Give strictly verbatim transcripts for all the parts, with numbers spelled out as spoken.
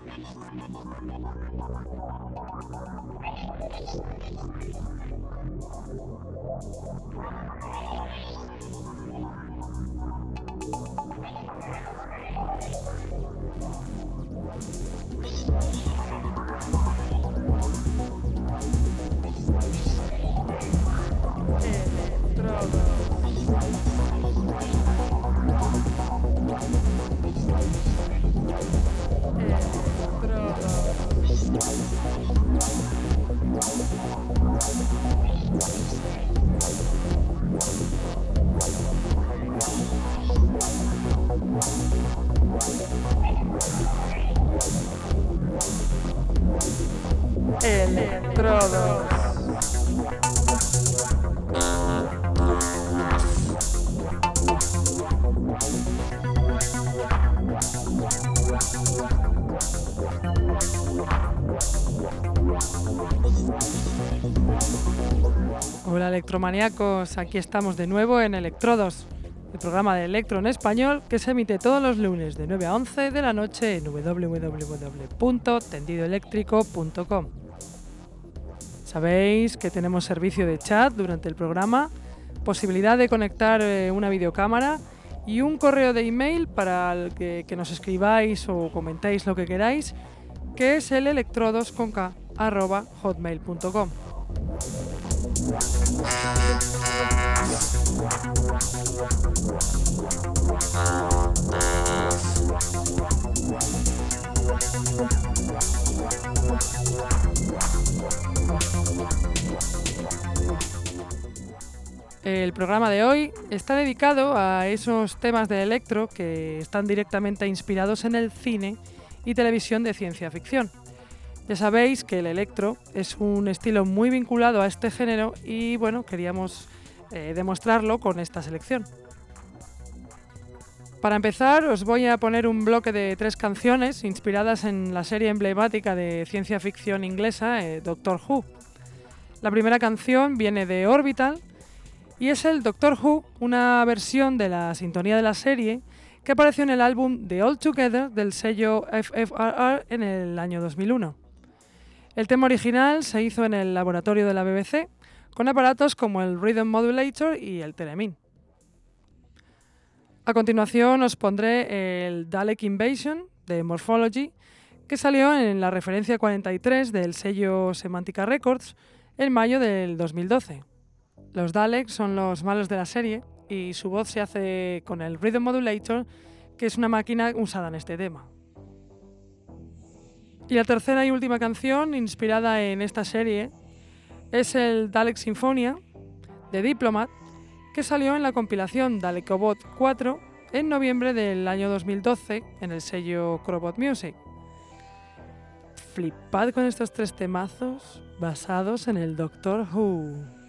Electrodos. Hola electromaníacos, aquí estamos de nuevo en Electrodos, el programa de electro en español que se emite todos los lunes de nueve a once de la noche en doble u doble u doble u punto tendido eléctrico punto com. Sabéis que tenemos servicio de chat durante el programa, posibilidad de conectar eh, una videocámara y un correo de email para el que, que nos escribáis o comentéis lo que queráis, que es el electrodos con k arroba hotmail punto com. El programa de hoy está dedicado a esos temas de electro que están directamente inspirados en el cine y televisión de ciencia ficción. Ya sabéis que el electro es un estilo muy vinculado a este género y bueno, queríamos eh, demostrarlo con esta selección. Para empezar, os voy a poner un bloque de tres canciones inspiradas en la serie emblemática de ciencia ficción inglesa eh, Doctor Who. La primera canción viene de Orbital y es el Doctor Who, una versión de la sintonía de la serie que apareció en el álbum The All Together del sello F F R R en el año dos mil uno. El tema original se hizo en el laboratorio de la B B C con aparatos como el Rhythm Modulator y el Theremin. A continuación os pondré el Dalek Invasion de Morphology, que salió en la referencia cuarenta y tres del sello Semantica Records en mayo del dos mil doce. Los Daleks son los malos de la serie y su voz se hace con el Rhythm Modulator, que es una máquina usada en este tema. Y la tercera y última canción inspirada en esta serie es el Dalek Sinfonia de Diplomat, que salió en la compilación Dalekobot cuatro en noviembre del año dos mil doce en el sello Crobot Music. Flipad con estos tres temazos basados en el Doctor Who.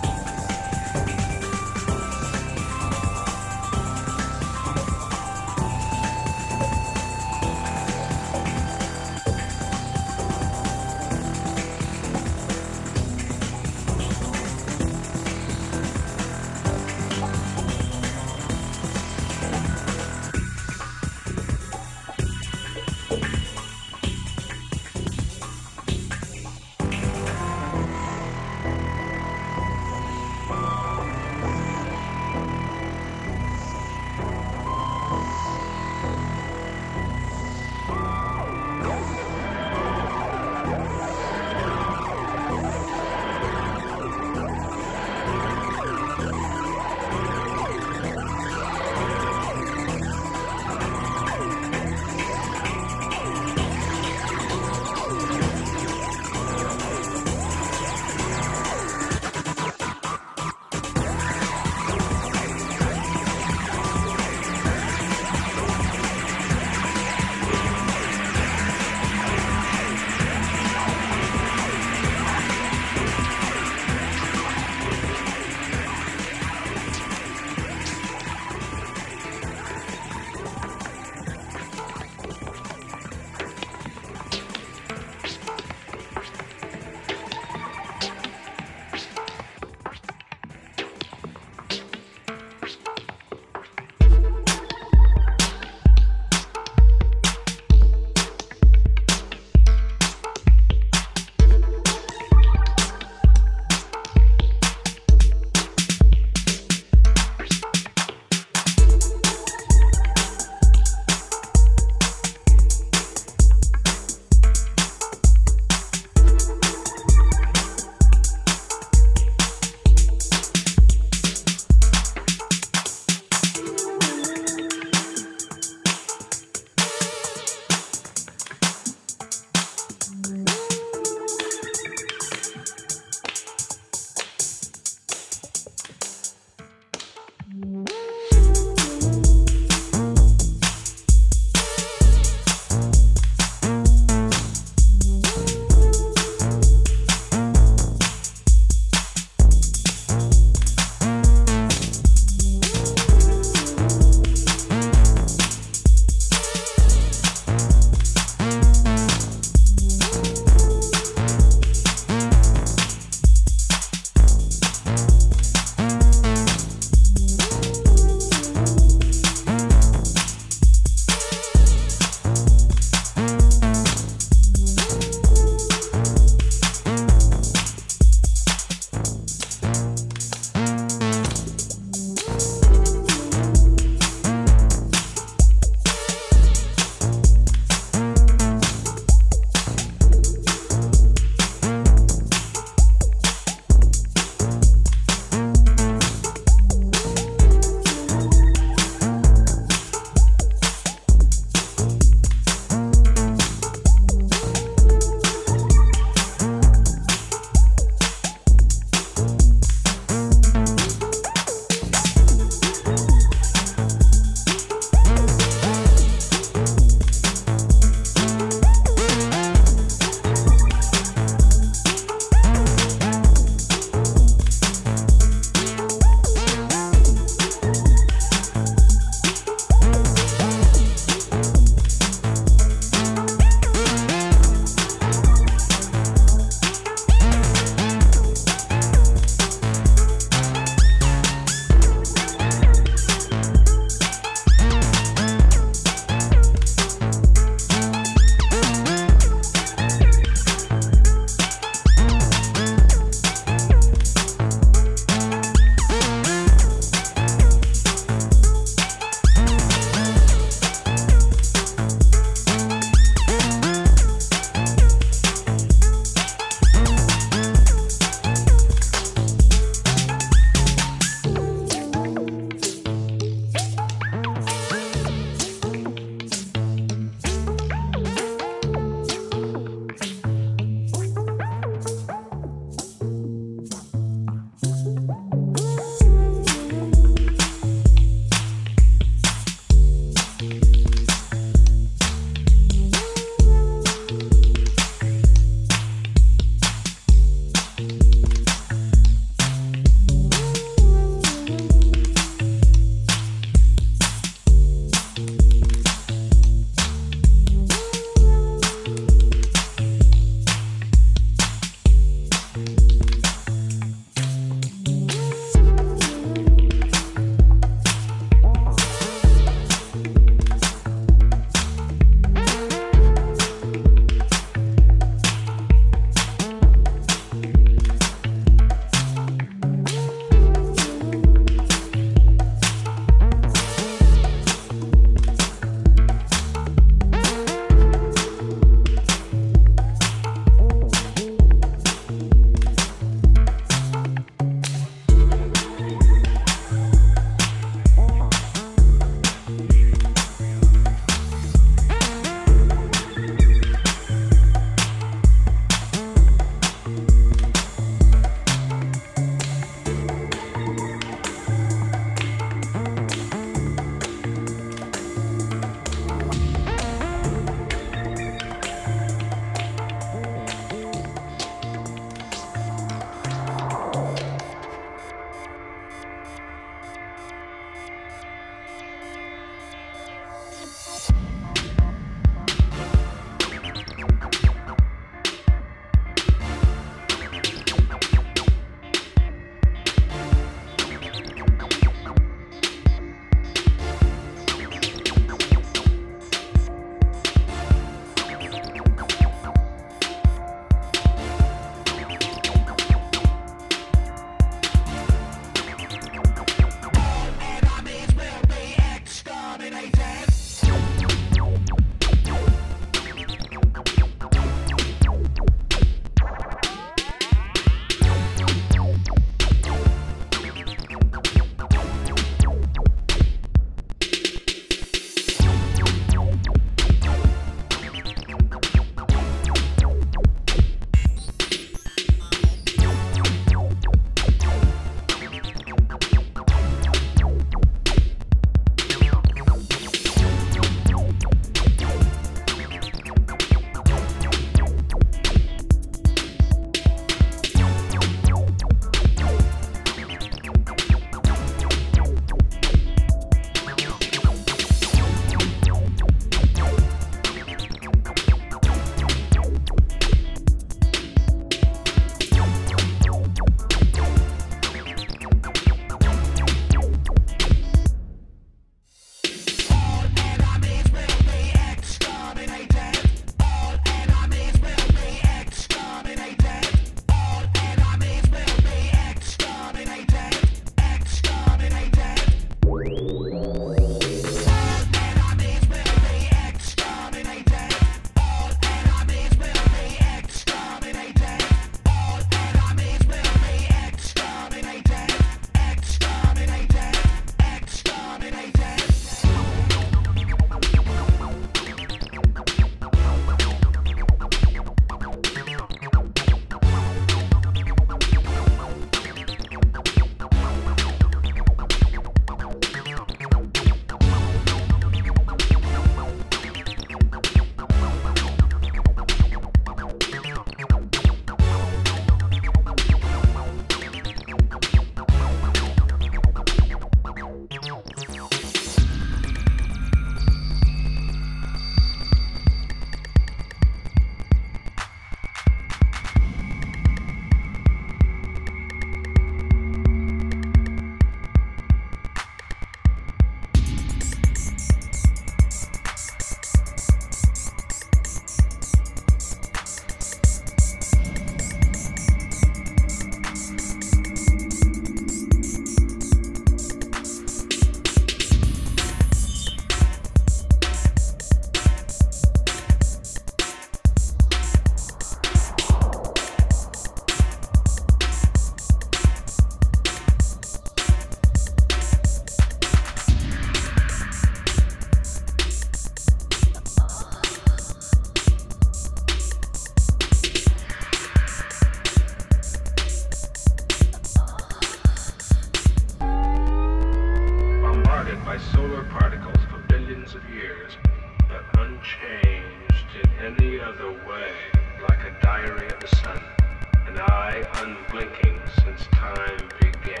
by solar particles for billions of years, but unchanged in any other way, like a diary of the sun, an eye unblinking since time began.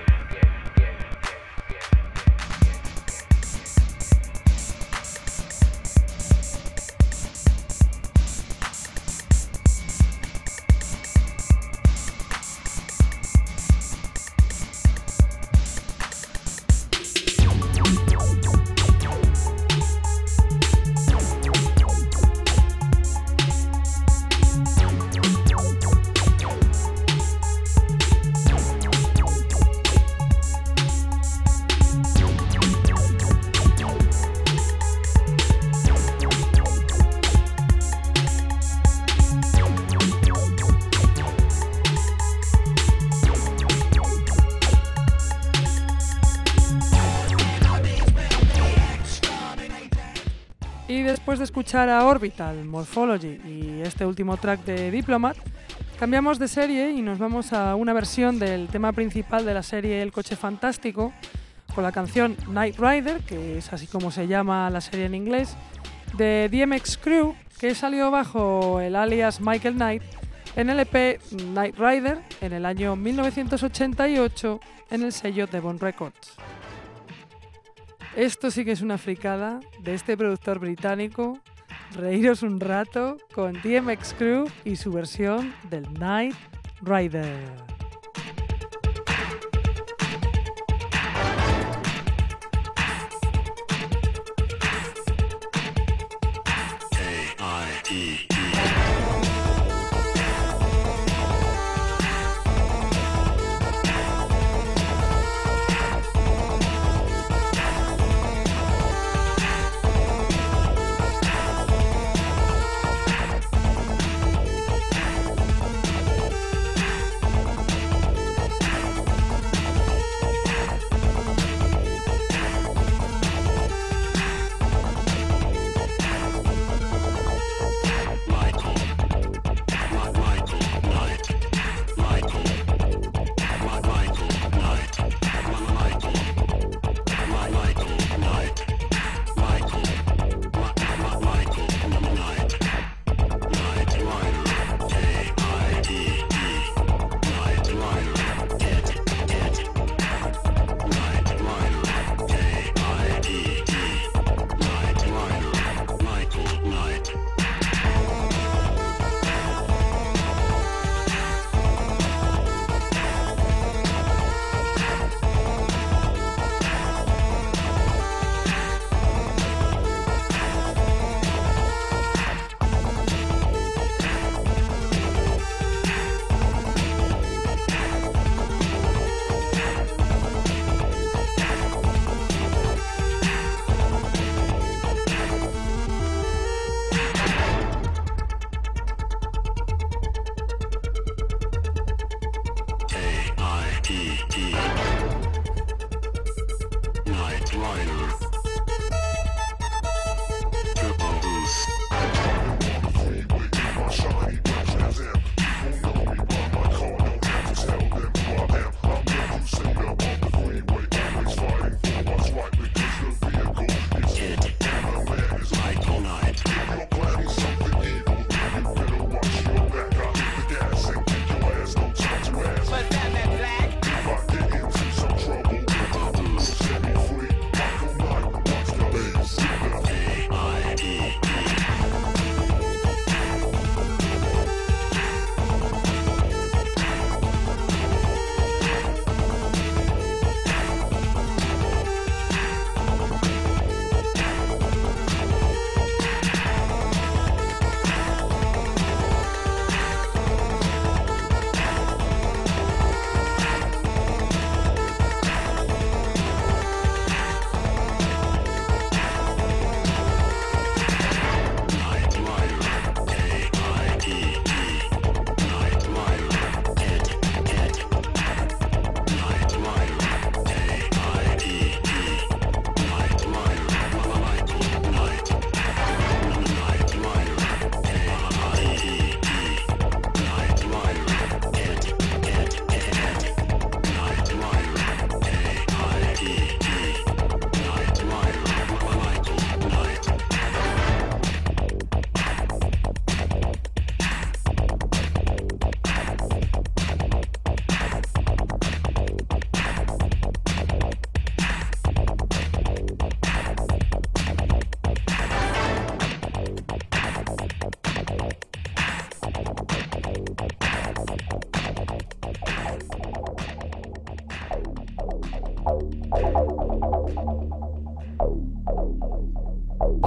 Y después de escuchar a Orbital, Morphology y este último track de Diplomat, cambiamos de serie y nos vamos a una versión del tema principal de la serie El Coche Fantástico, con la canción Knight Rider, que es así como se llama la serie en inglés, de D M X Crew, que salió bajo el alias Michael Knight en el E P Knight Rider en el año mil novecientos ochenta y ocho en el sello Devon Records. Esto sí que es una fricada de este productor británico. Reíros un rato con D M X Crew y su versión del Knight Rider.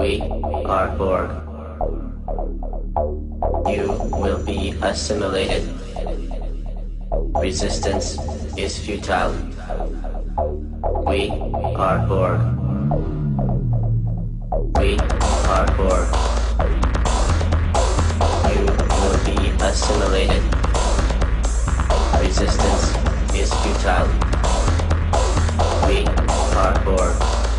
We are Borg. You will be assimilated. Resistance is futile. We are Borg. We are Borg. You will be assimilated. Resistance is futile. We are Borg.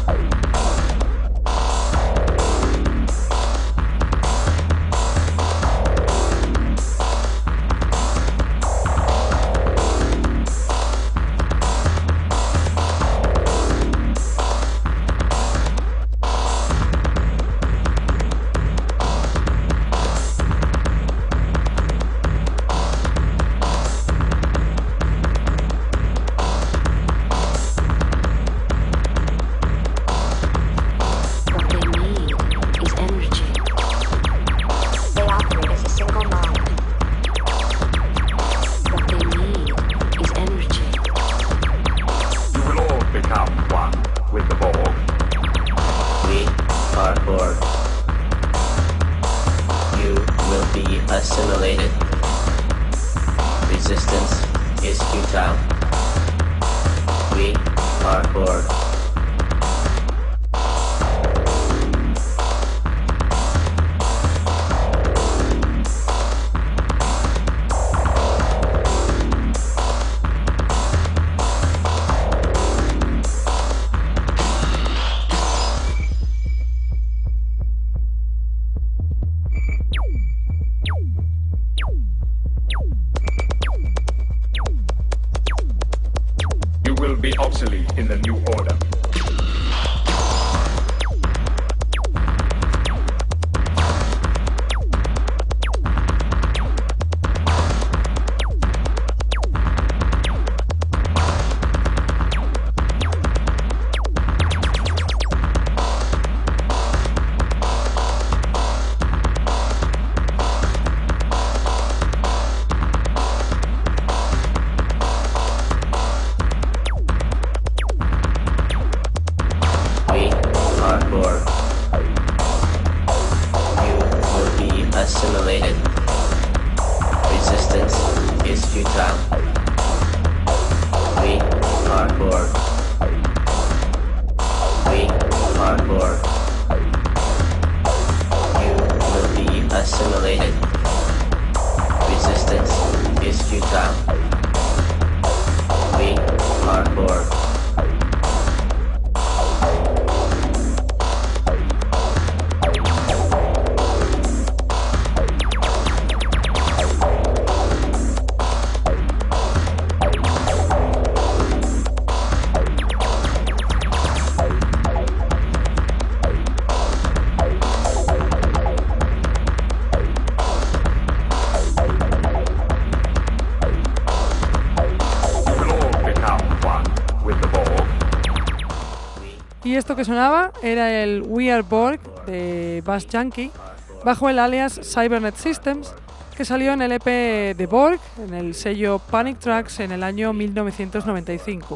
Y esto que sonaba era el We Are Borg de Bass Junkie, bajo el alias Cybernet Systems, que salió en el E P de Borg, en el sello Panic Tracks, en el año mil novecientos noventa y cinco.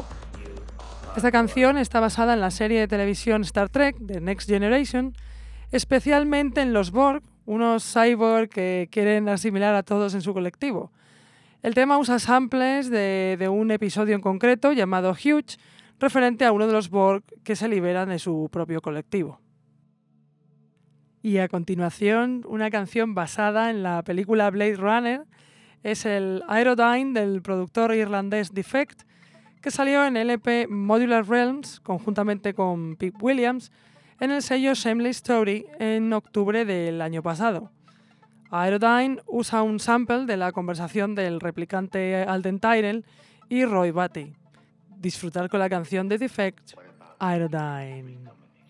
Esta canción está basada en la serie de televisión Star Trek, The Next Generation, especialmente en los Borg, unos cyborg que quieren asimilar a todos en su colectivo. El tema usa samples de, de un episodio en concreto llamado Huge, referente a uno de los Borg que se liberan de su propio colectivo. Y a continuación, una canción basada en la película Blade Runner es el Aerodyne del productor irlandés Defect, que salió en el E P Modular Realms conjuntamente con Pete Williams en el sello Shameless Story en octubre del año pasado. Aerodyne usa un sample de la conversación del replicante Alden Tyrell y Roy Batty. Disfrutar con la canción de Defect, Aerodyne.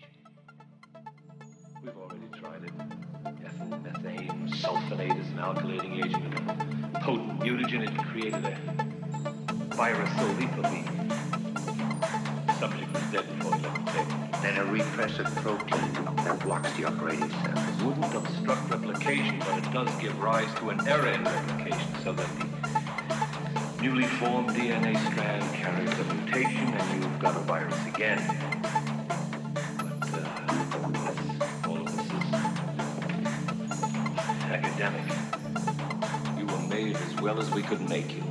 We've already tried it. Ethyl, methane, sulfonate is an alkylating agent, a potent mutagen. It created a virus so lethal the subject was dead before he left the table. Then a repressive protein that blocks the operating cells. It wouldn't obstruct replication, but it does give rise to an error in replication, so that the newly formed D N A strand carries a mutation and you've got a virus again. But uh, that's all of the academic. You were made as well as we could make you.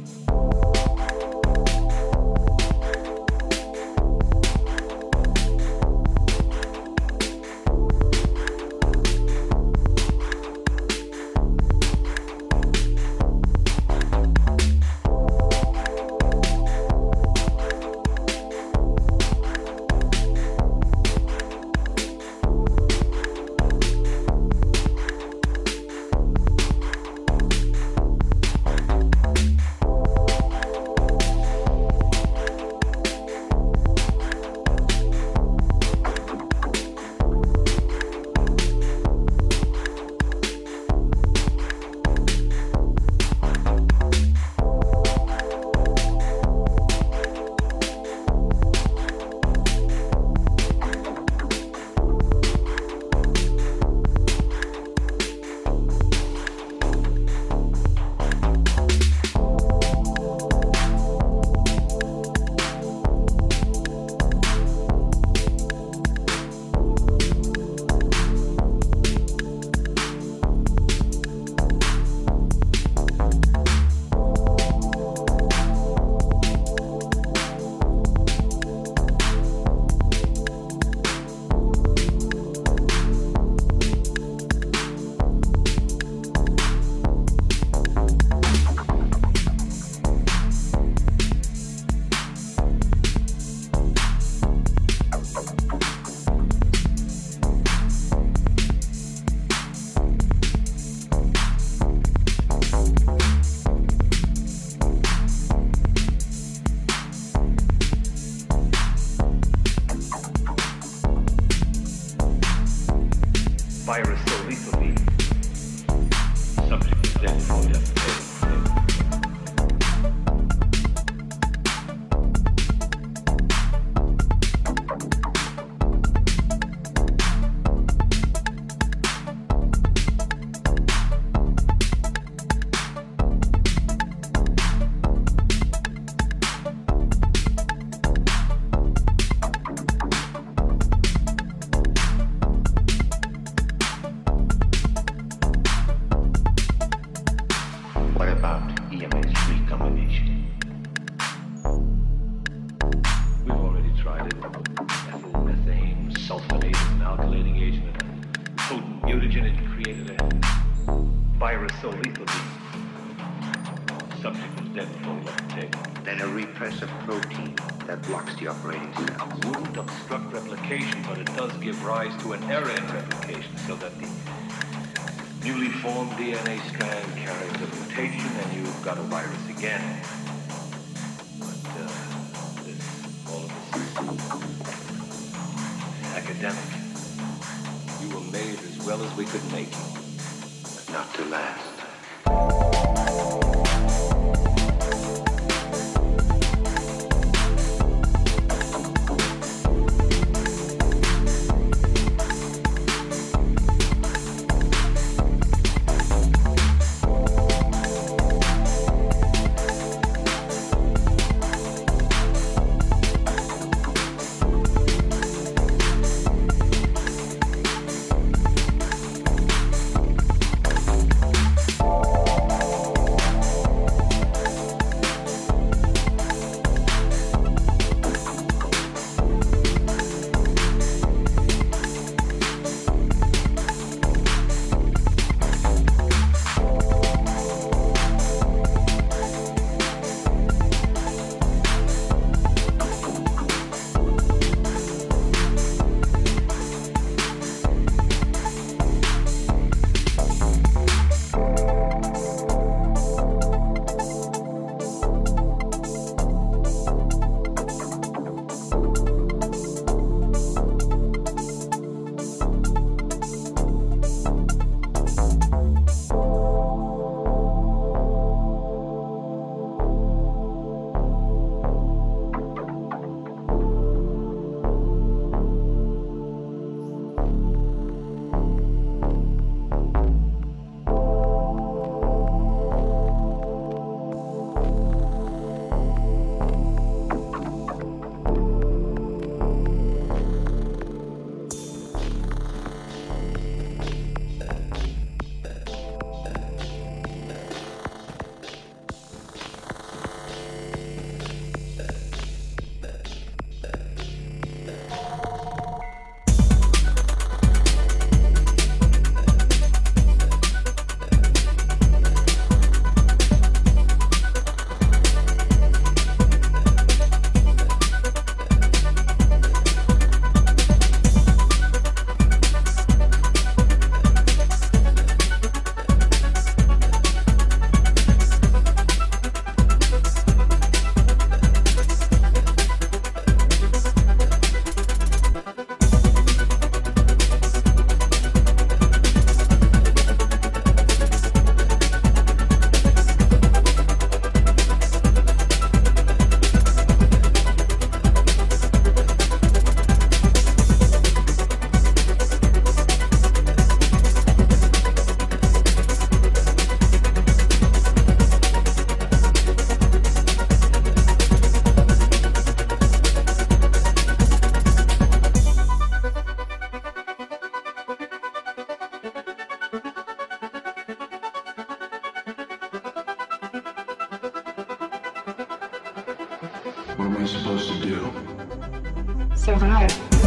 Virus so lethally. Subject is dead for death. Rise to an error in replication so that the newly formed D N A strand carries a mutation and you've got a virus again. But uh, this, all of this is academic. You were made as well as we could make you, but not to last. I supposed to do? Survive.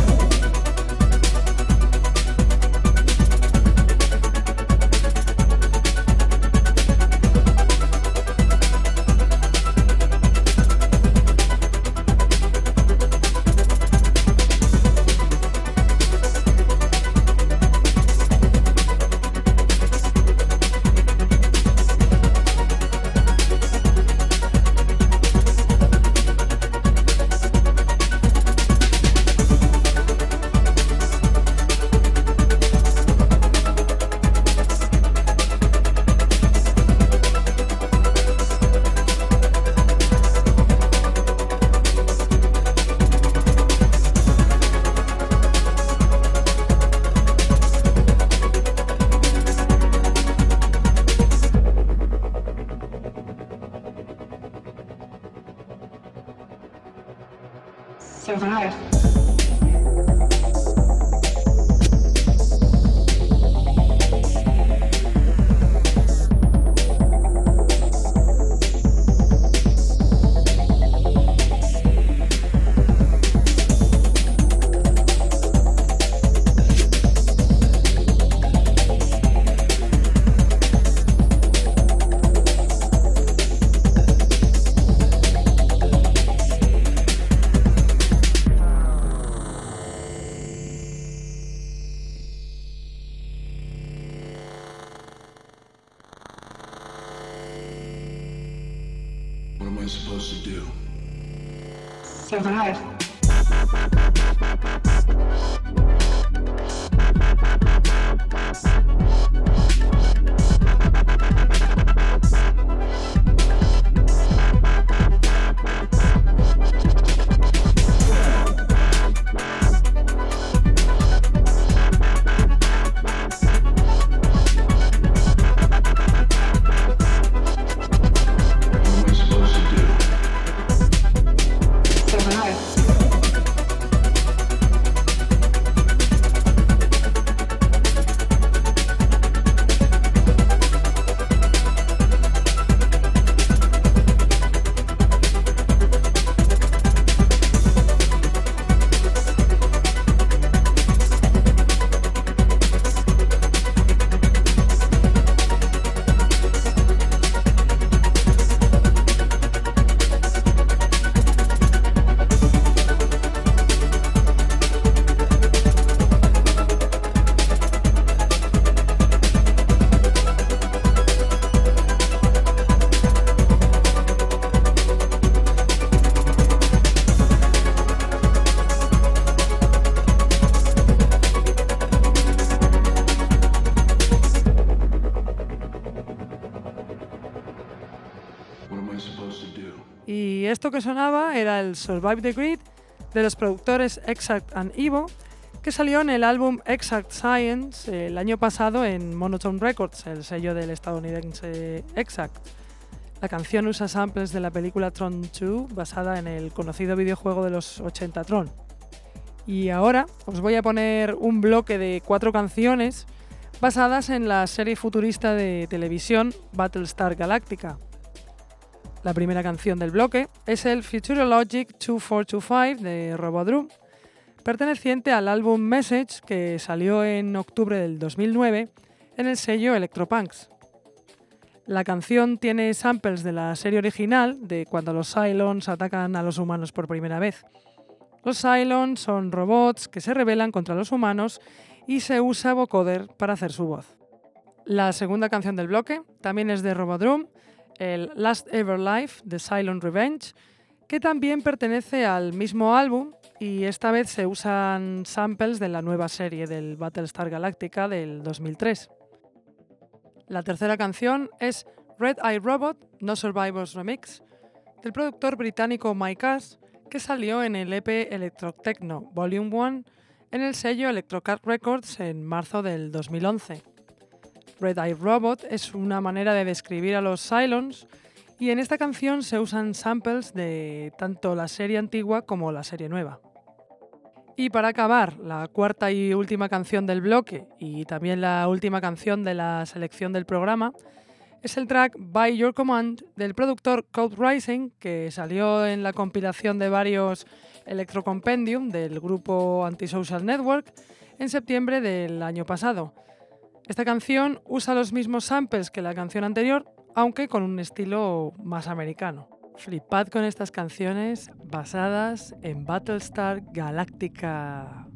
Survive. What am I supposed to do? Survive. What am I supposed to do? Survive. What am I supposed to do? Y esto que sonaba era el Survive the Grid de los productores Exact and Evo, que salió en el álbum Exact Science el año pasado en Monotone Records, el sello del estadounidense Exact. La canción usa samples de la película Tron dos, basada en el conocido videojuego de los ochenta Tron. Y ahora os voy a poner un bloque de cuatro canciones basadas en la serie futurista de televisión Battlestar Galactica. La primera canción del bloque es el Futurologic veinticuatro veinticinco de Robodrum, perteneciente al álbum Message, que salió en octubre del dos mil nueve en el sello Electropunks. La canción tiene samples de la serie original, de cuando los Cylons atacan a los humanos por primera vez. Los Cylons son robots que se rebelan contra los humanos y se usa vocoder para hacer su voz. La segunda canción del bloque también es de Robodrum, el Last Ever Life de Cylon Revenge, que también pertenece al mismo álbum y esta vez se usan samples de la nueva serie del Battlestar Galactica del dos mil tres. La tercera canción es Red Eye Robot No Survivors Remix del productor británico Mike Ash, que salió en el E P Electrotechno Volume uno en el sello Electrocat Records en marzo del dos mil once. Red Eye Robot es una manera de describir a los Cylons y en esta canción se usan samples de tanto la serie antigua como la serie nueva. Y para acabar, la cuarta y última canción del bloque y también la última canción de la selección del programa es el track By Your Command del productor Code Rising, que salió en la compilación de varios Electrocompendium del grupo Antisocial Network en septiembre del año pasado. Esta canción usa los mismos samples que la canción anterior, aunque con un estilo más americano. Flipad con estas canciones basadas en Battlestar Galactica.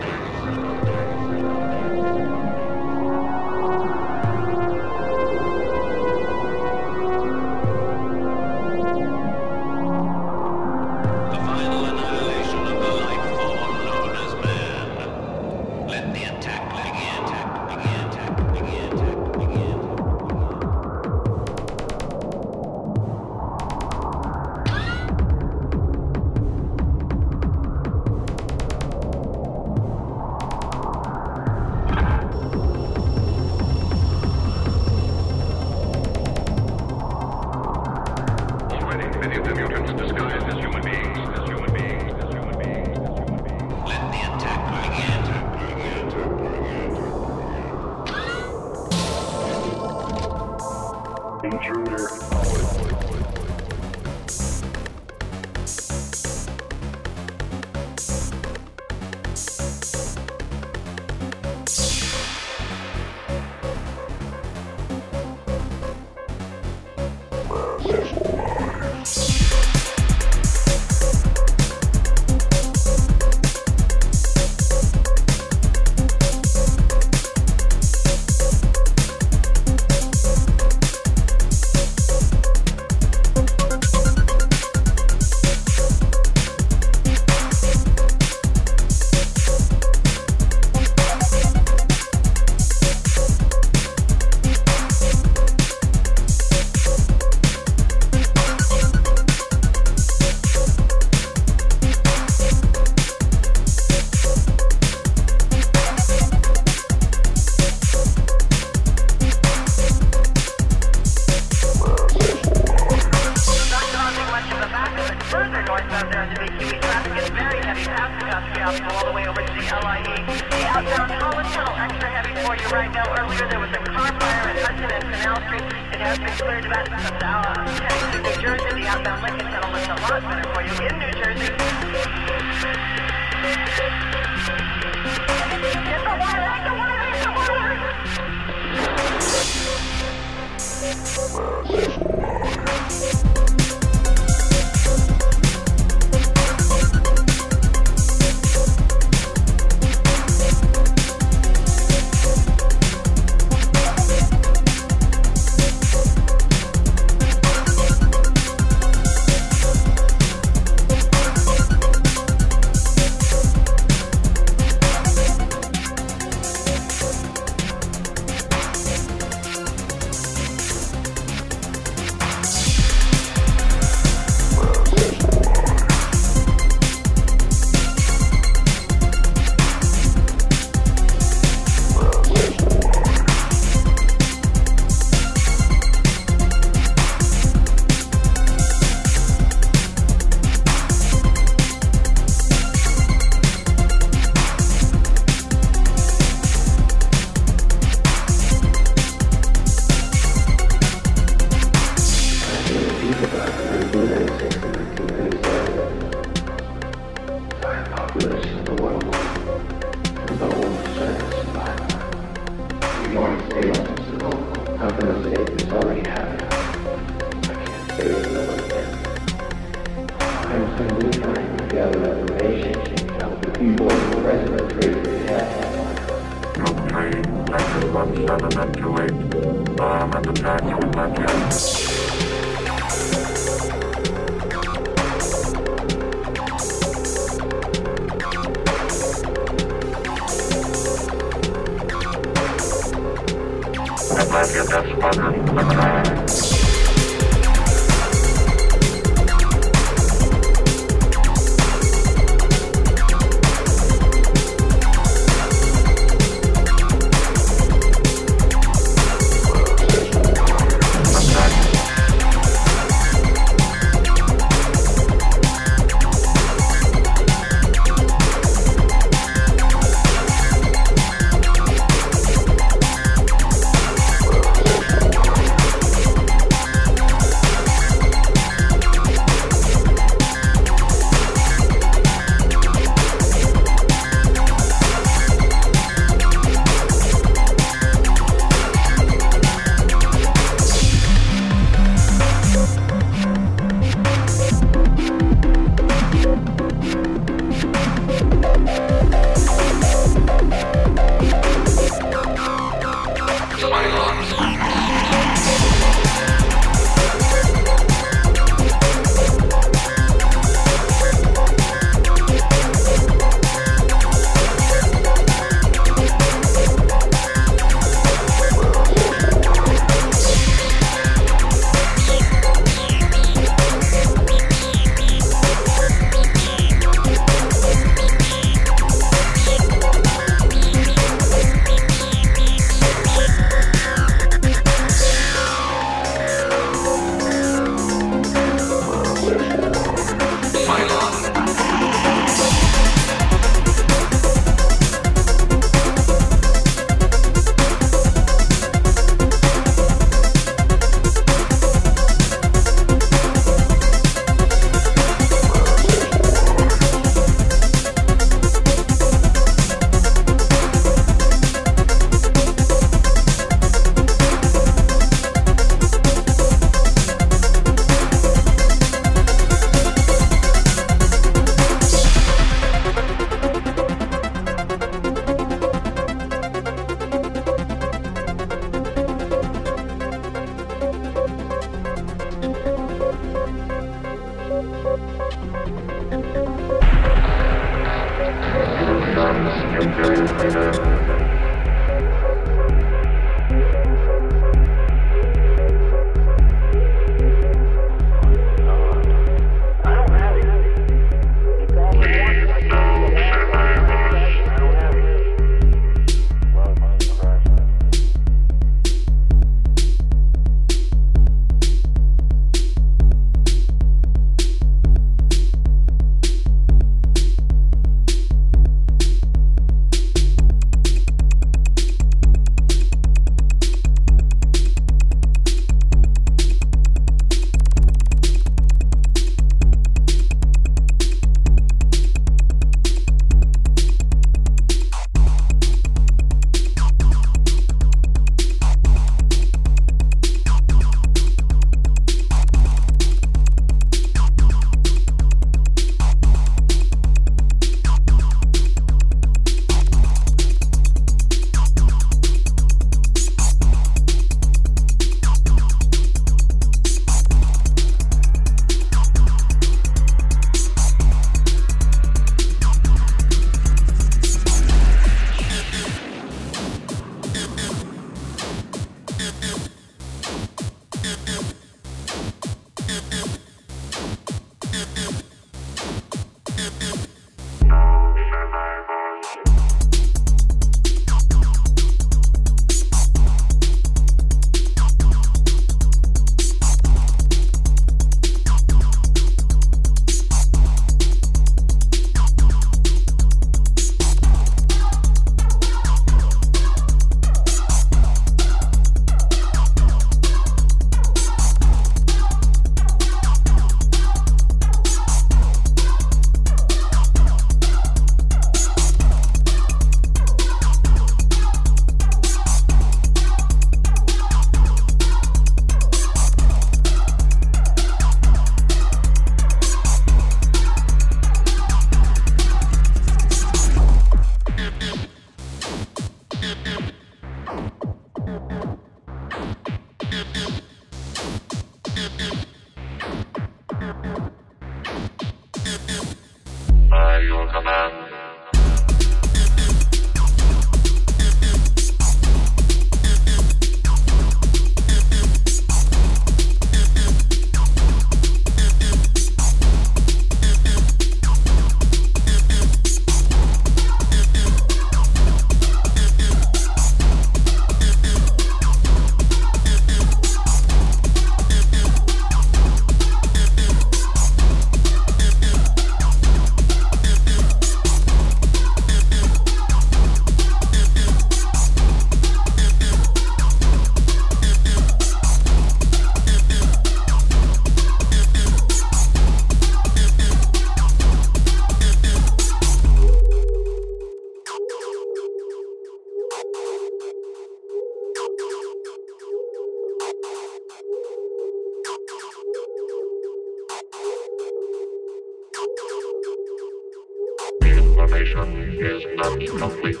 information is not complete.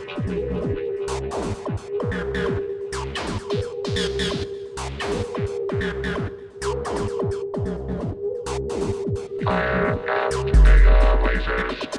Fire and mega lasers.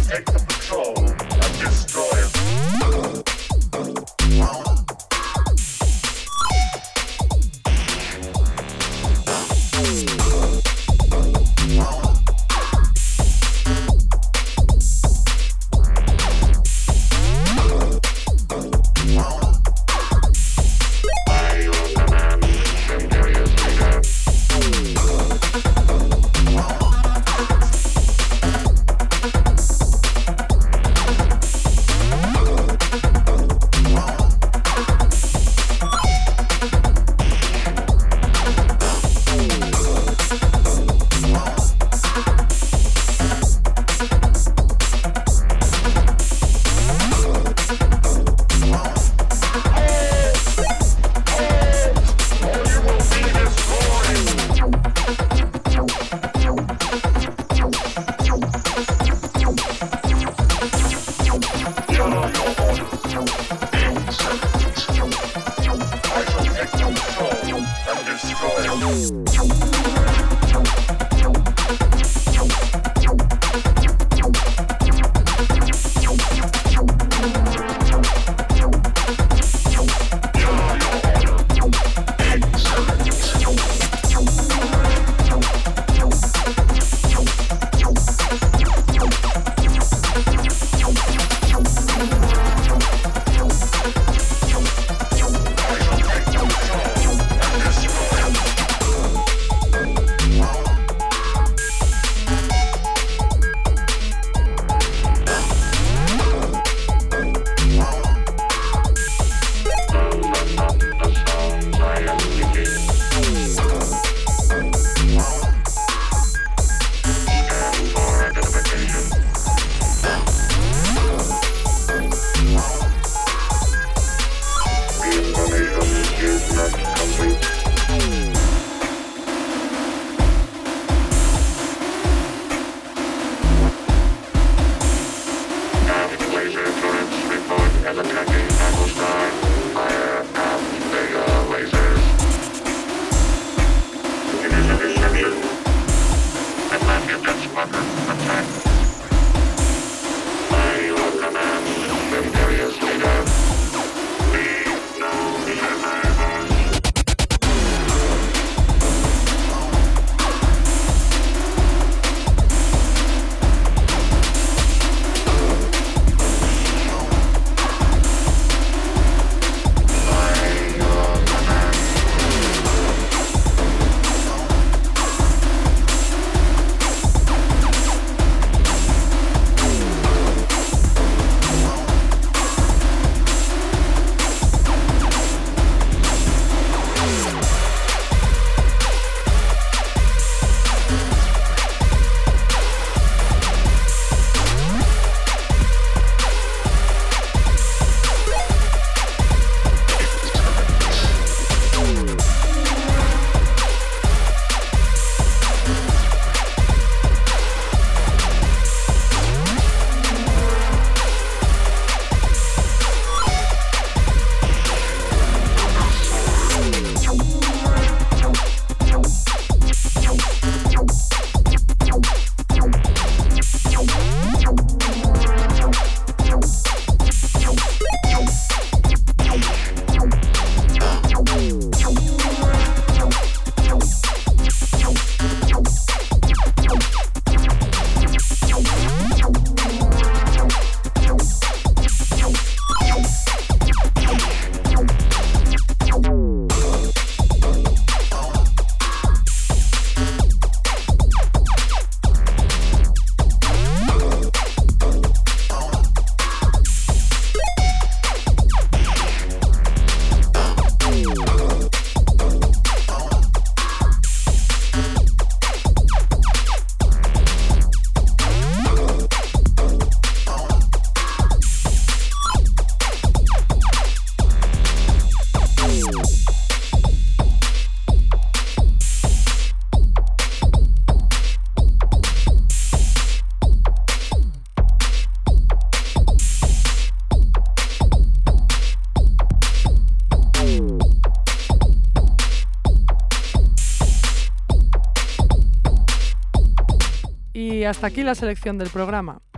Y hasta aquí la selección del programa.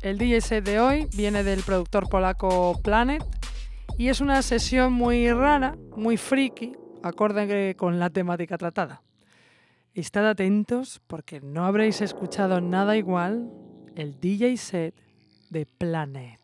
El D J set de hoy viene del productor polaco Planet y es una sesión muy rara, muy friki, acorde con la temática tratada. Estad atentos porque no habréis escuchado nada igual, el D J set de Planet.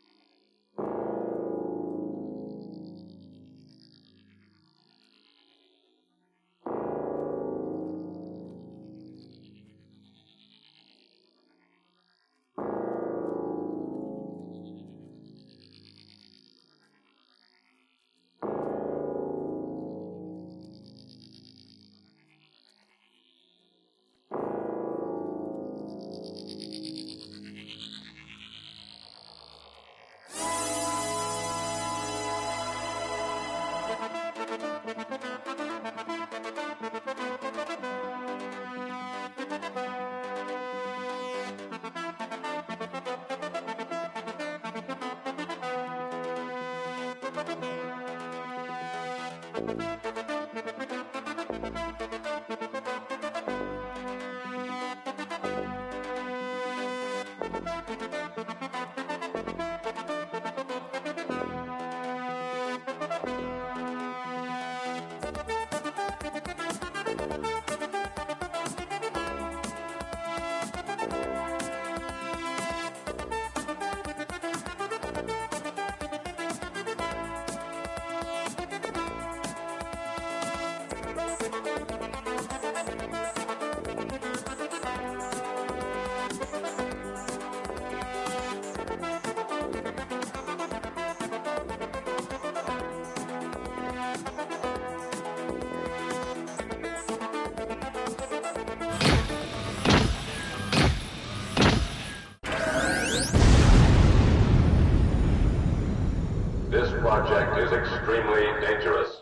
This project is extremely dangerous.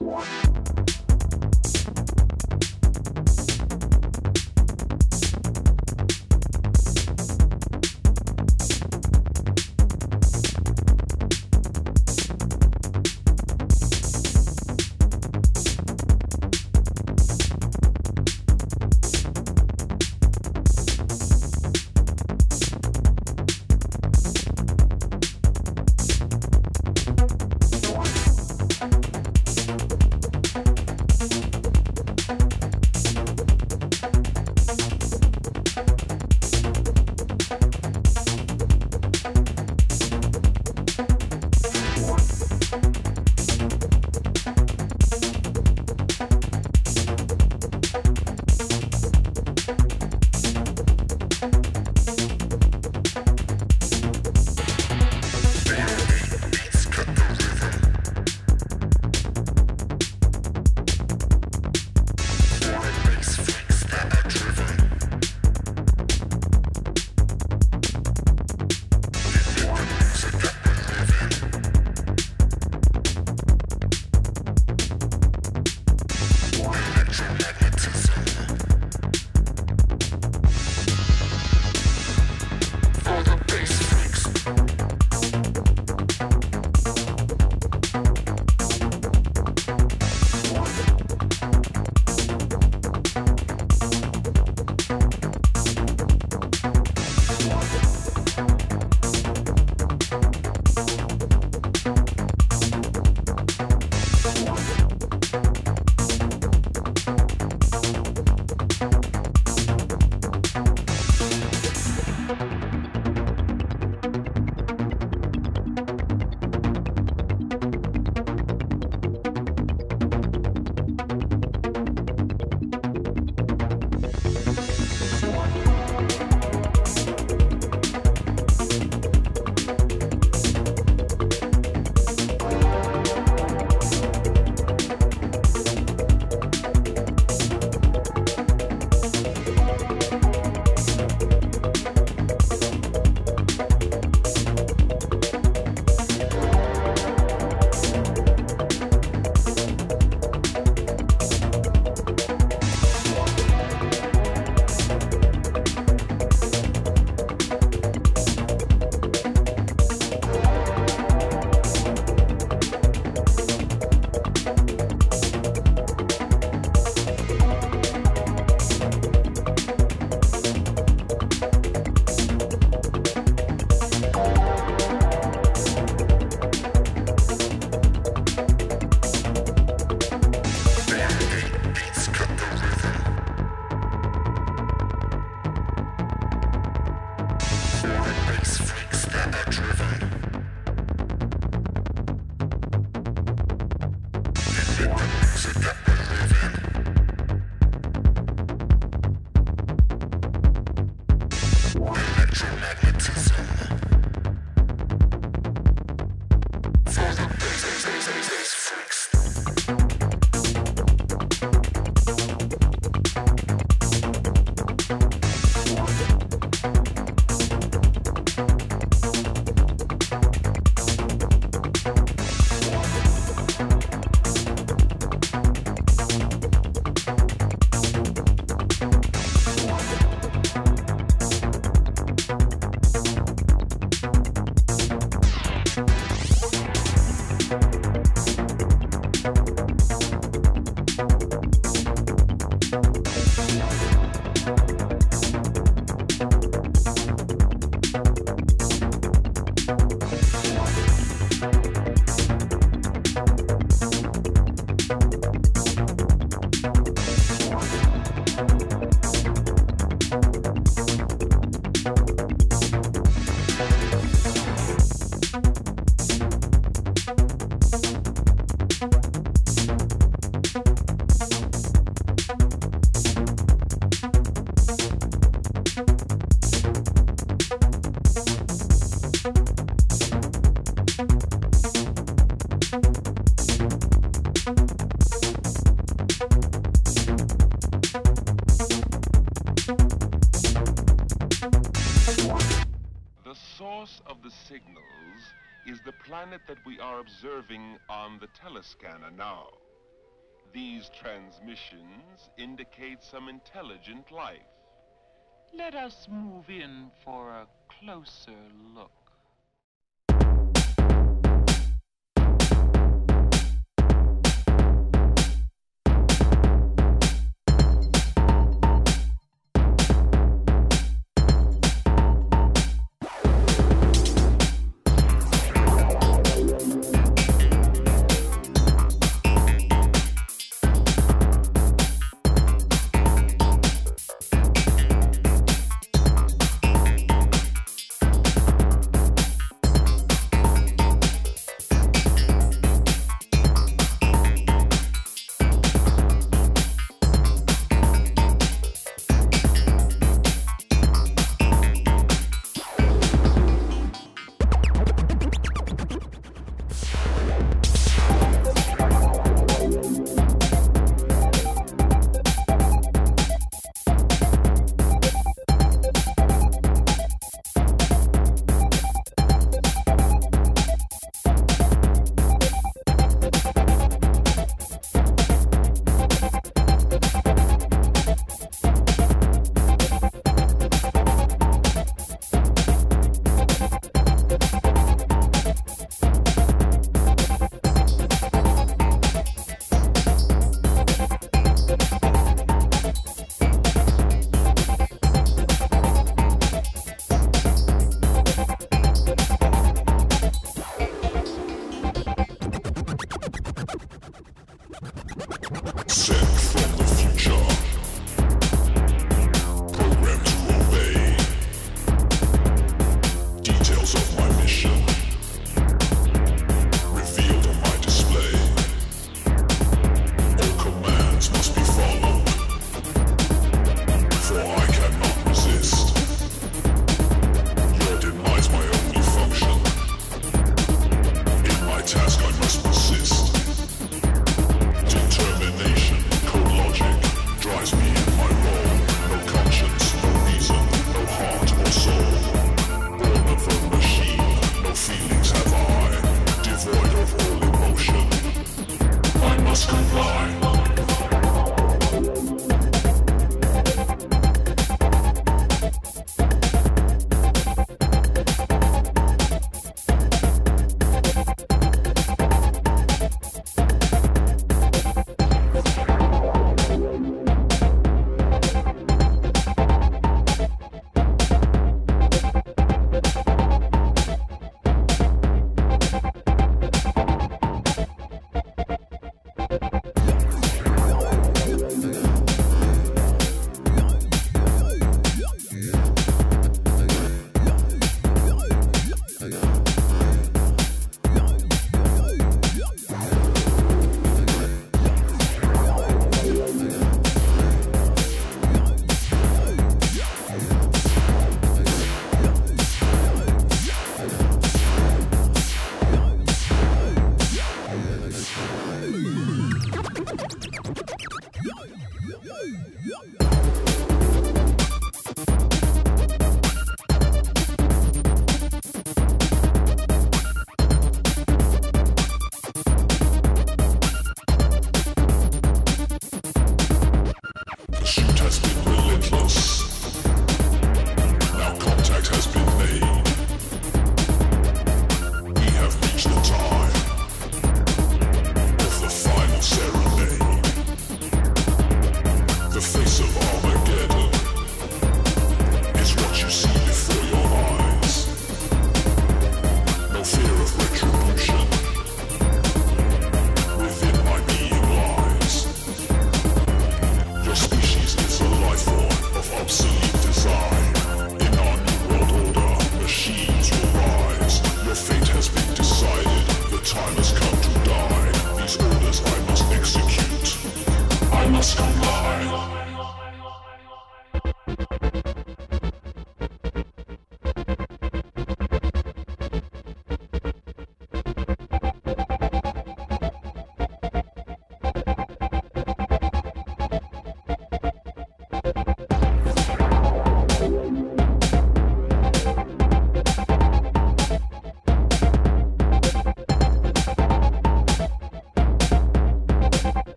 is the planet that we are observing on the telescanner now. These transmissions indicate some intelligent life. Let us move in for a closer look.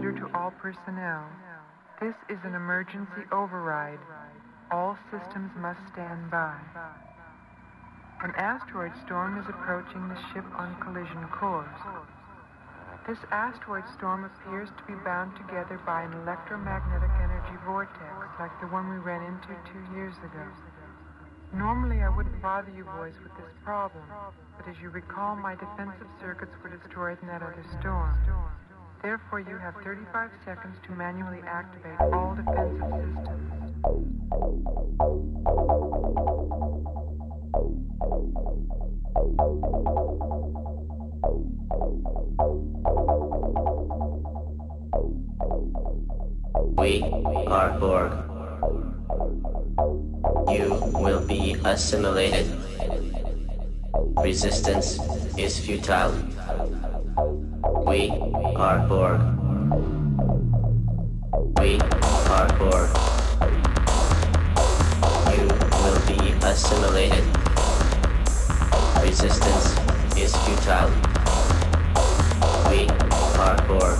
computer to all personnel. This is an emergency override. All systems must stand by. An asteroid storm is approaching the ship on collision course. This asteroid storm appears to be bound together by an electromagnetic energy vortex, like the one we ran into two years ago. Normally, I wouldn't bother you boys with this problem, but as you recall, my defensive circuits were destroyed in that other storm. Therefore, you have thirty-five seconds to manually activate all defensive systems. We are Borg. You will be assimilated. Resistance is futile. We are Borg. We are Borg. You will be assimilated. Resistance is futile. We are Borg.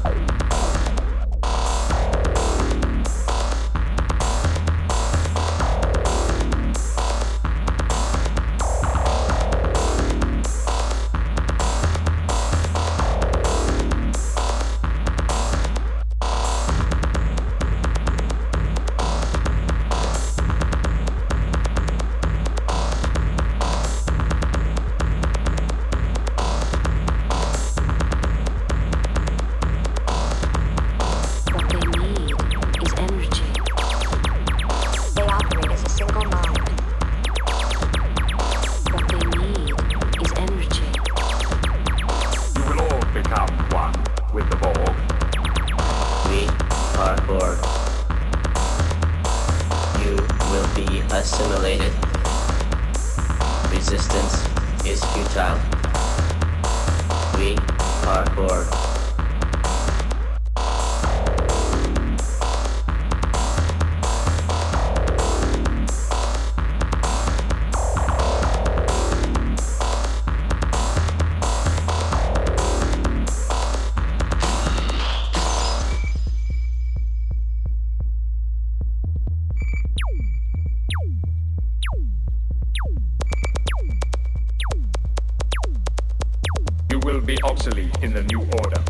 Assimilated. Resistance is futile. We are Borg. Obsolete in the new order.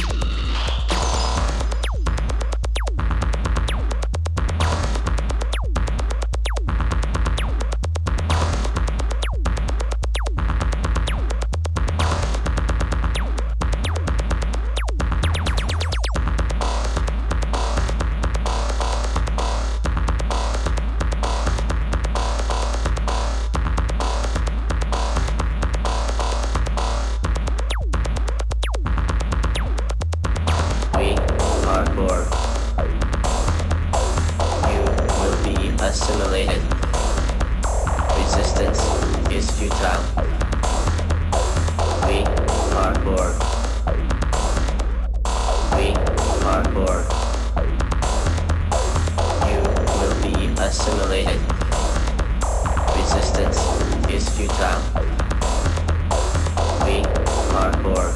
Assimilated. Resistance is futile. We are Borg. We are Borg. You will be assimilated. Resistance is futile. We are Borg.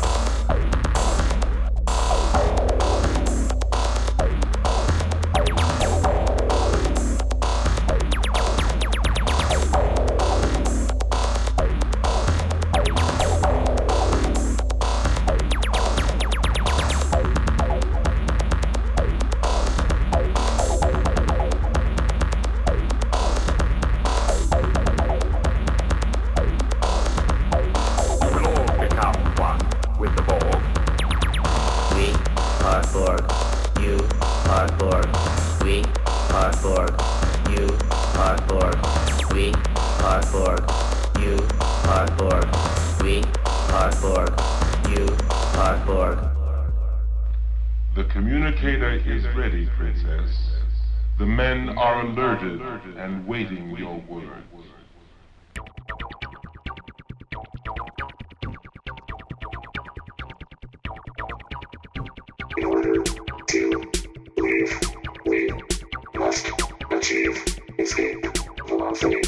The communicator is ready, Princess. The men are alerted and waiting your word. In order to leave, we must achieve escape velocity.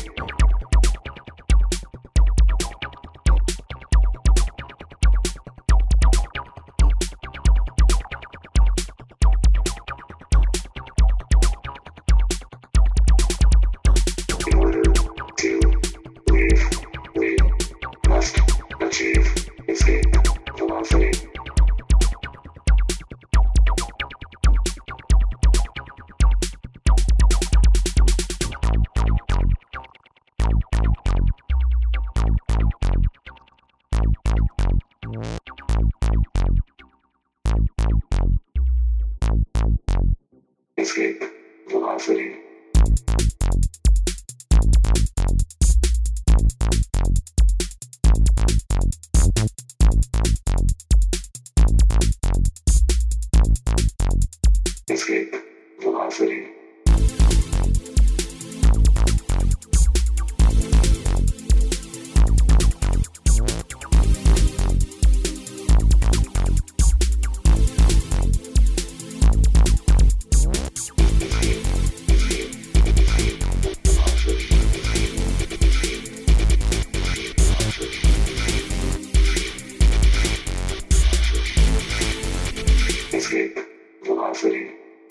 escape velocity. Escape velocity. Escape velocity.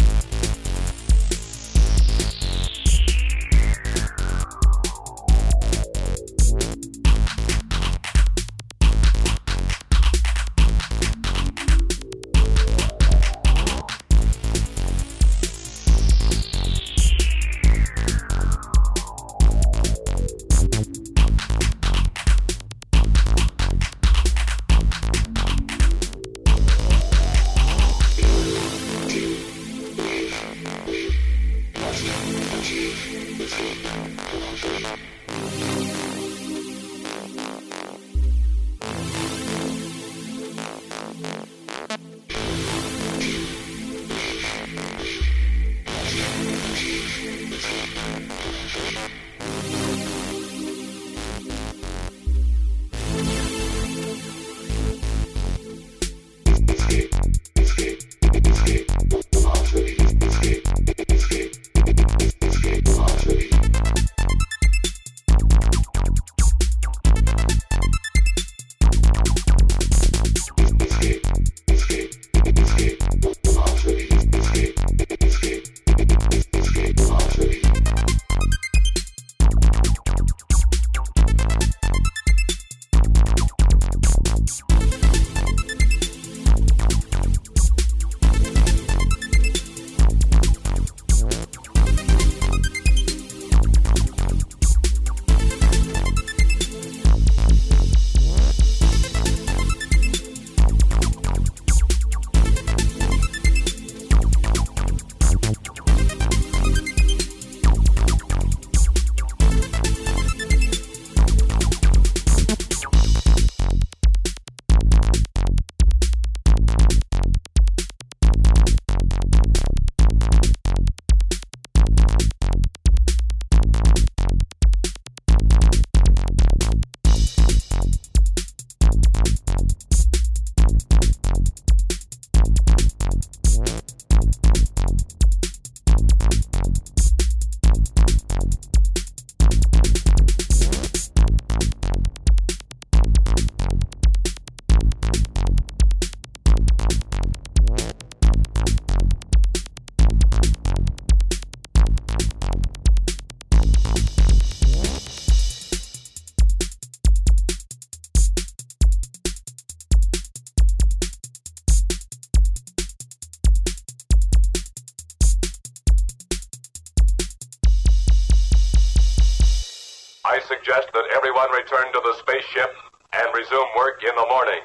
I suggest that everyone return to the spaceship and resume work in the morning.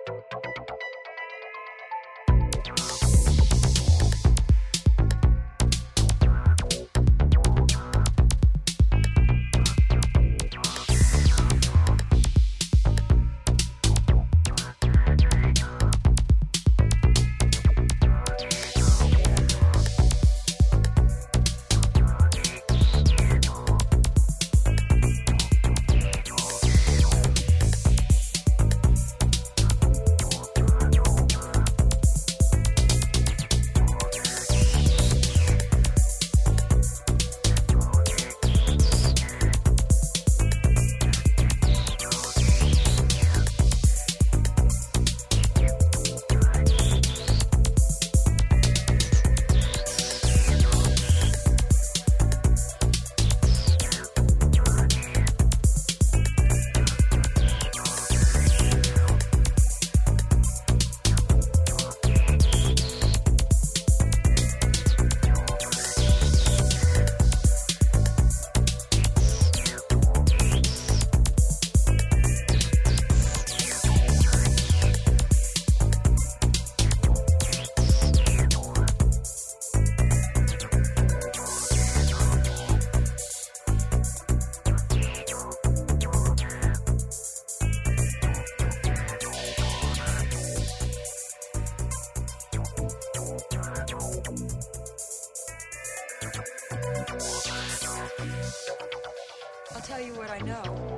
I'll tell you what I know.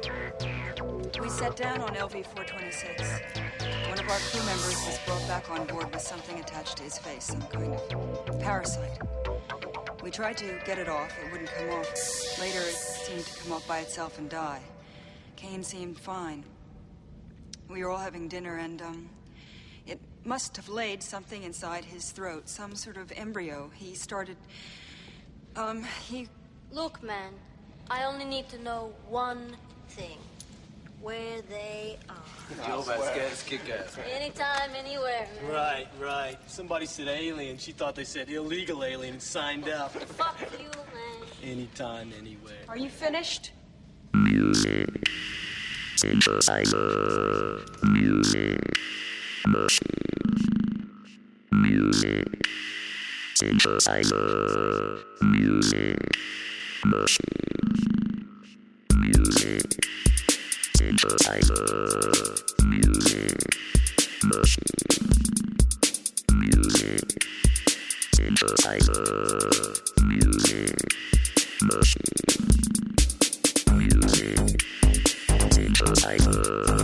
We sat down on L V four twenty-six. One of our crew members was brought back on board with something attached to his face, some kind of parasite. We tried to get it off. It wouldn't come off. Later, it seemed to come off by itself and die. Kane seemed fine. We were all having dinner, and, um, it must have laid something inside his throat, some sort of embryo. He started, um, he... Look, man, I only need to know one thing. Where they are. Joe Vasquez, kick-ass. Anytime, anywhere, man. Right, right. Somebody said alien. She thought they said illegal alien and signed up. Fuck you, man. Anytime, anywhere. Are you finished? Music. Synthesizer. Music. Machines. Music. Synthesizer. Music. Machines. Music. Synthesizer. Music. Machines. Music. Synthesizer. Music. Machines. Music. Synthesizer.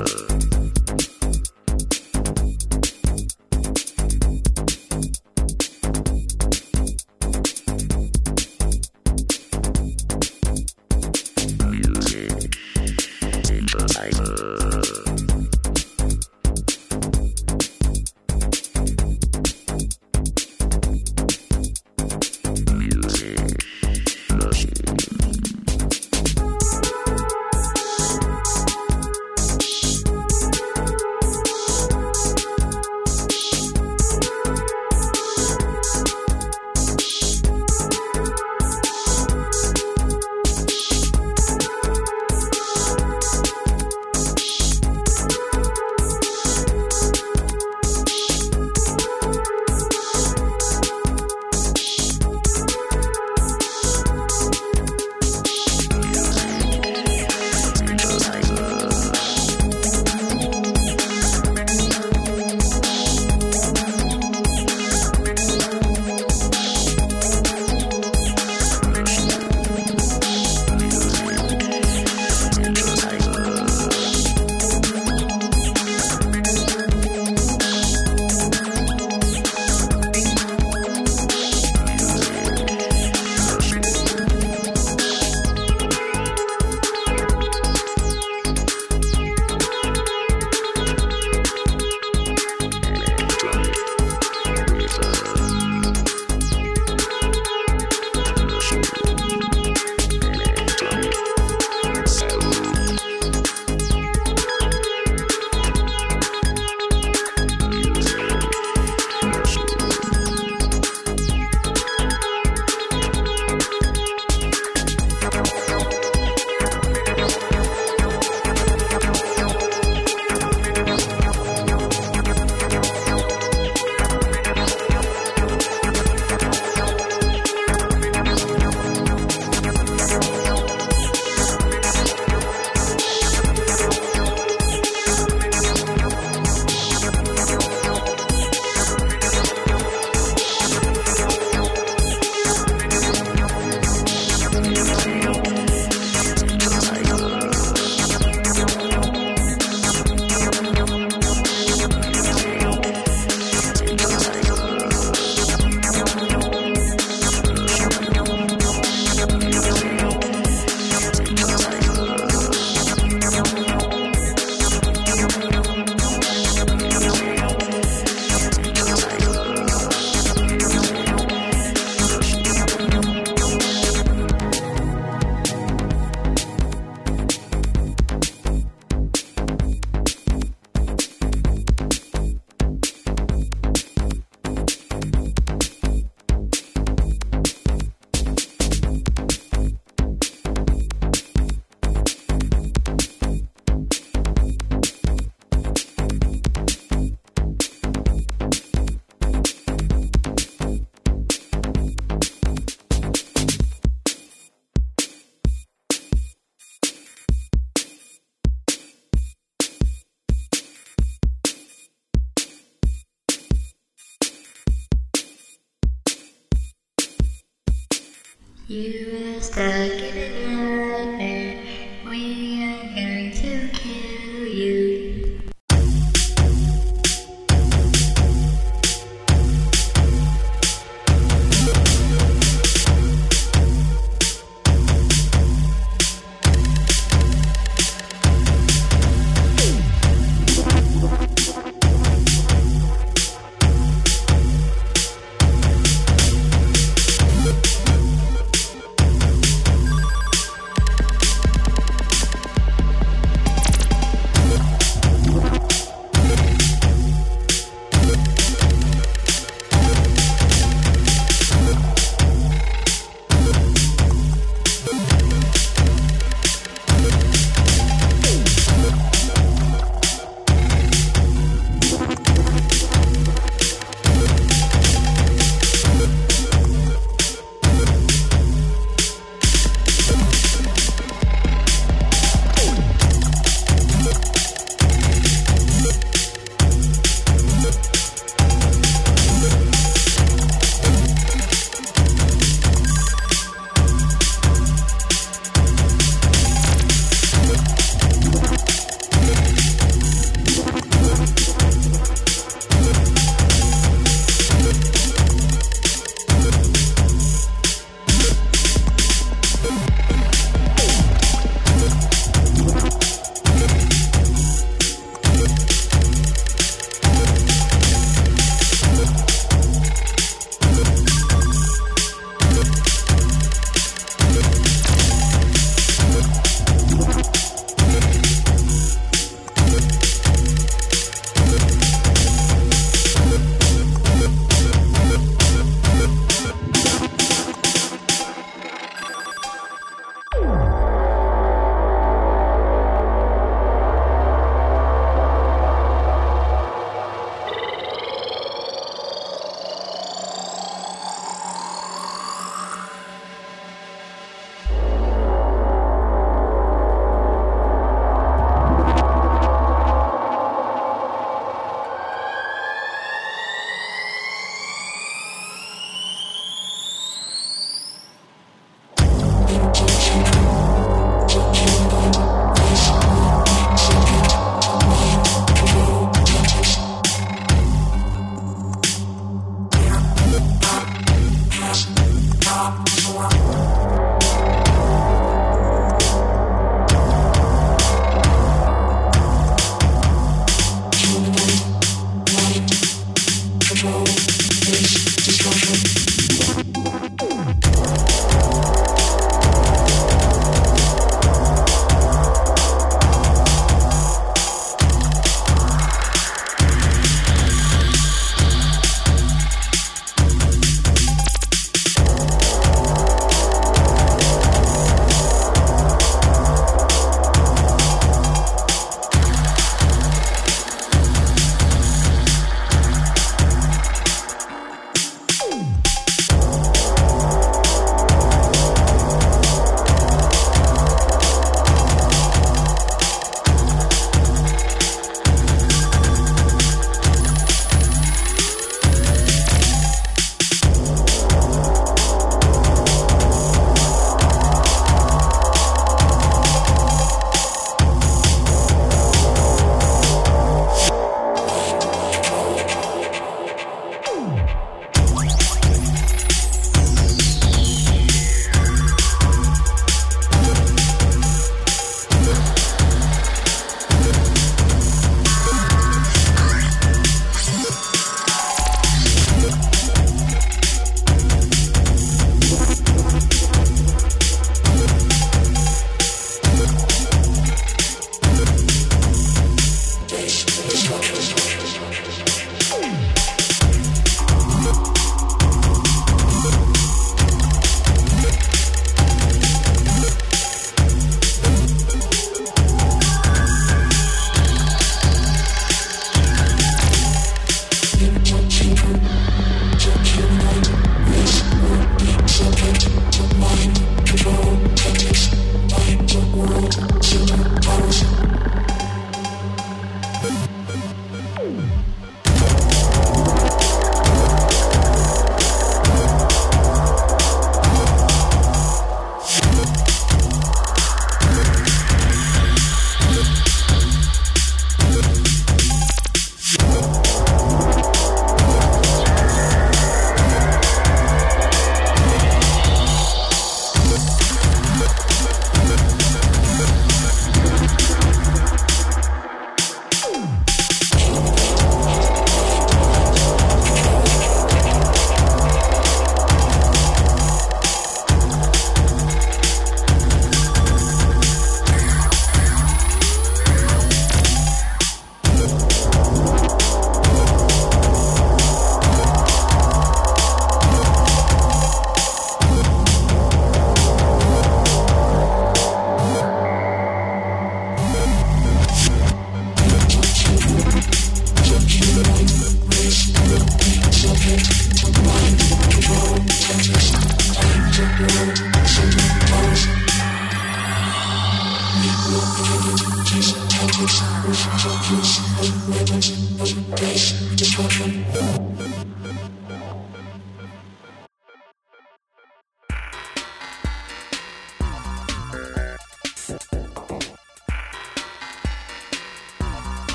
You are stuck in a nightmare. We are going to kill you.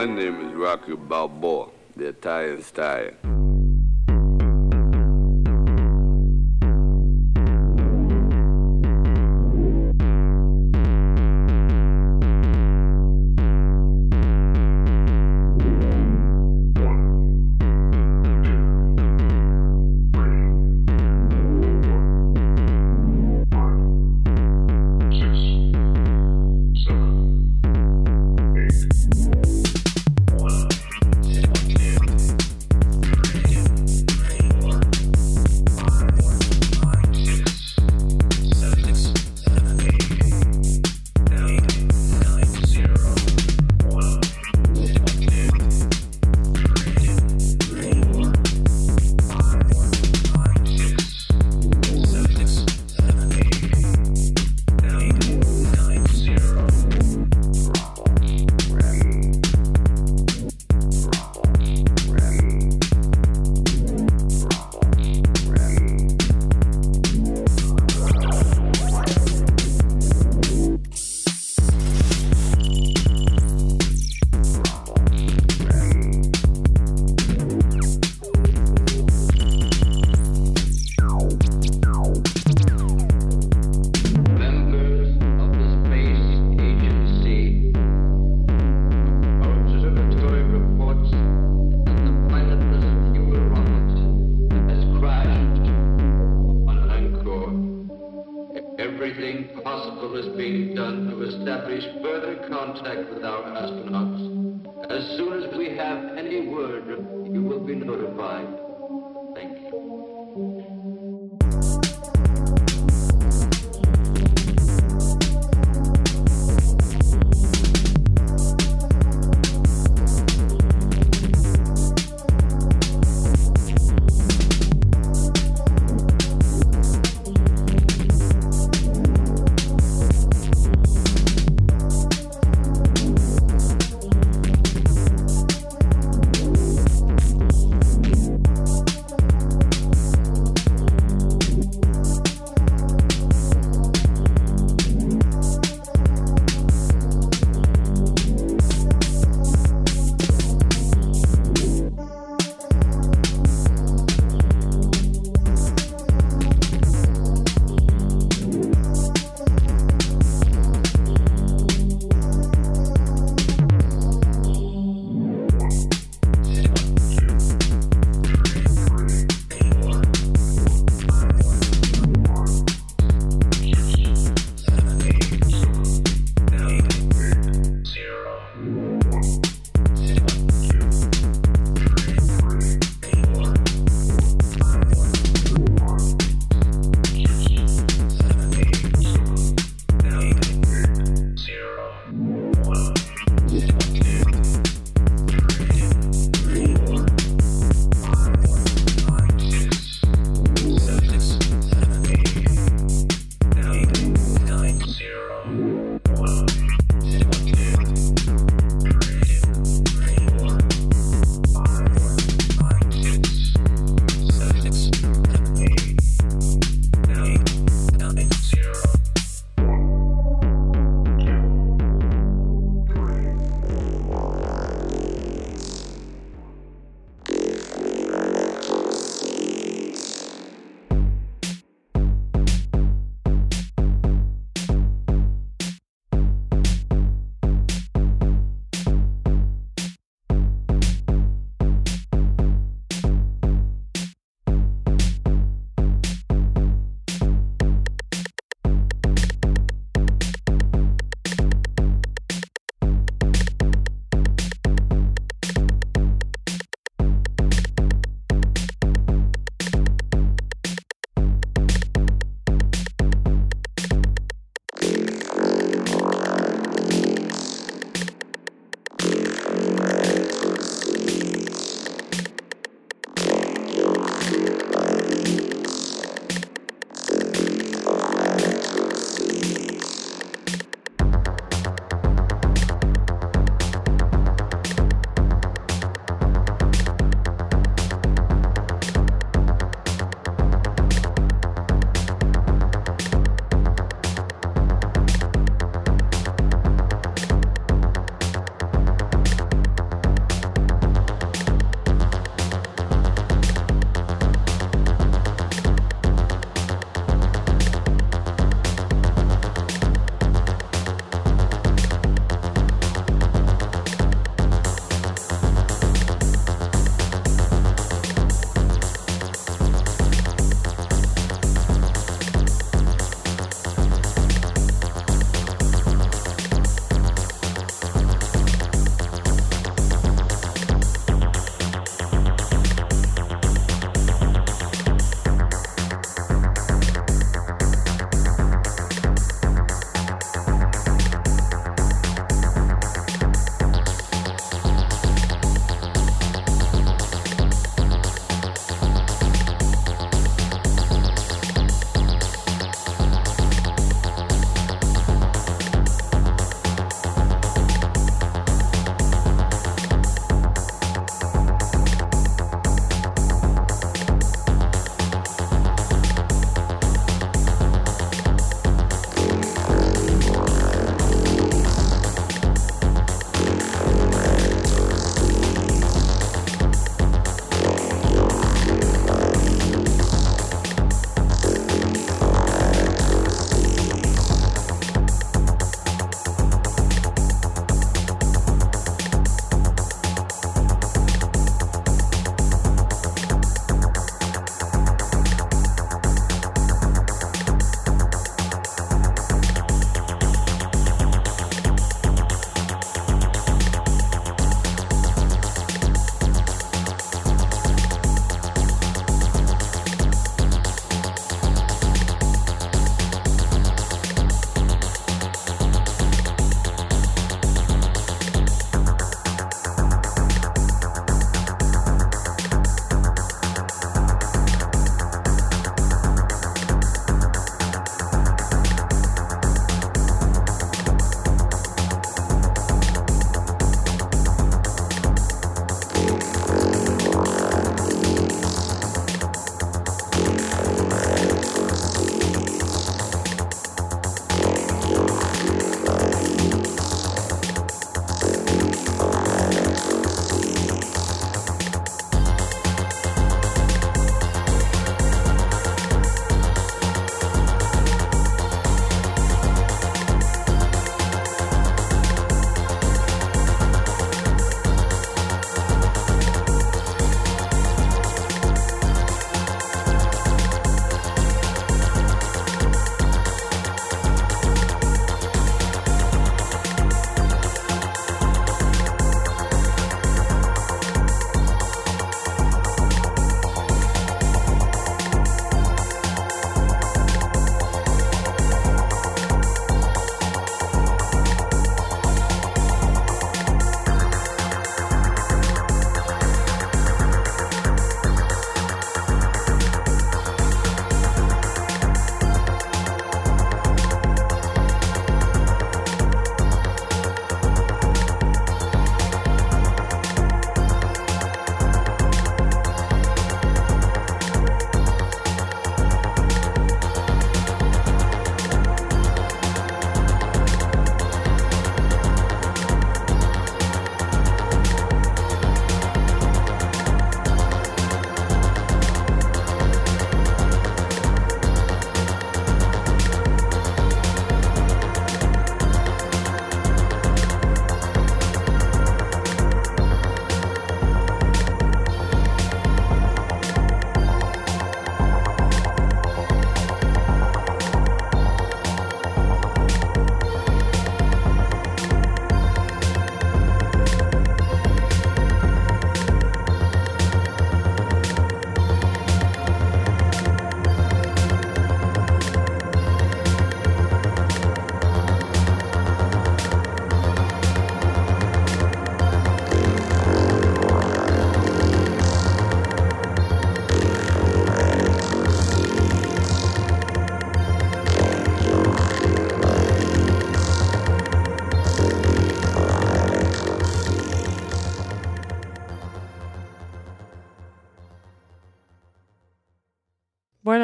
My name is Rocky Balboa, the Italian Stallion.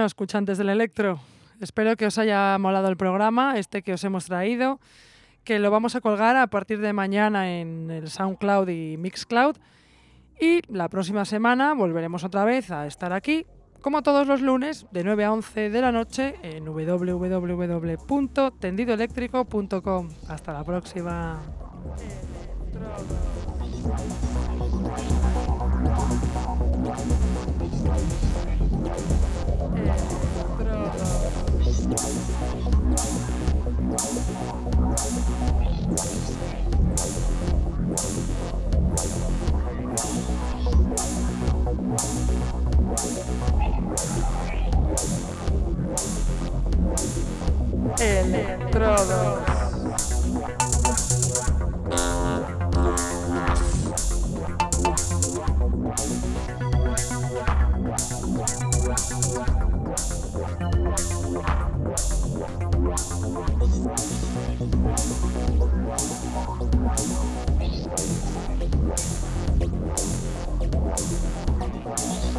escuchantes del Electro. Espero que os haya molado el programa, este que os hemos traído, que lo vamos a colgar a partir de mañana en el SoundCloud y Mixcloud. Y la próxima semana volveremos otra vez a estar aquí, como todos los lunes, de nueve a once de la noche en doble u doble u doble u punto tendido eléctrico punto com. Hasta la próxima. Electrodos.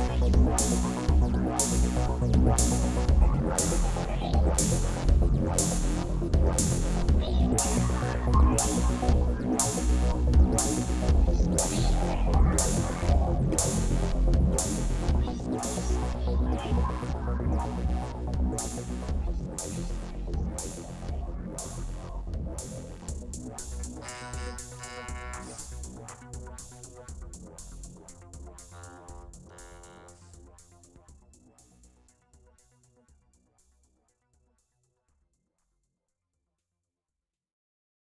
We'll be right back.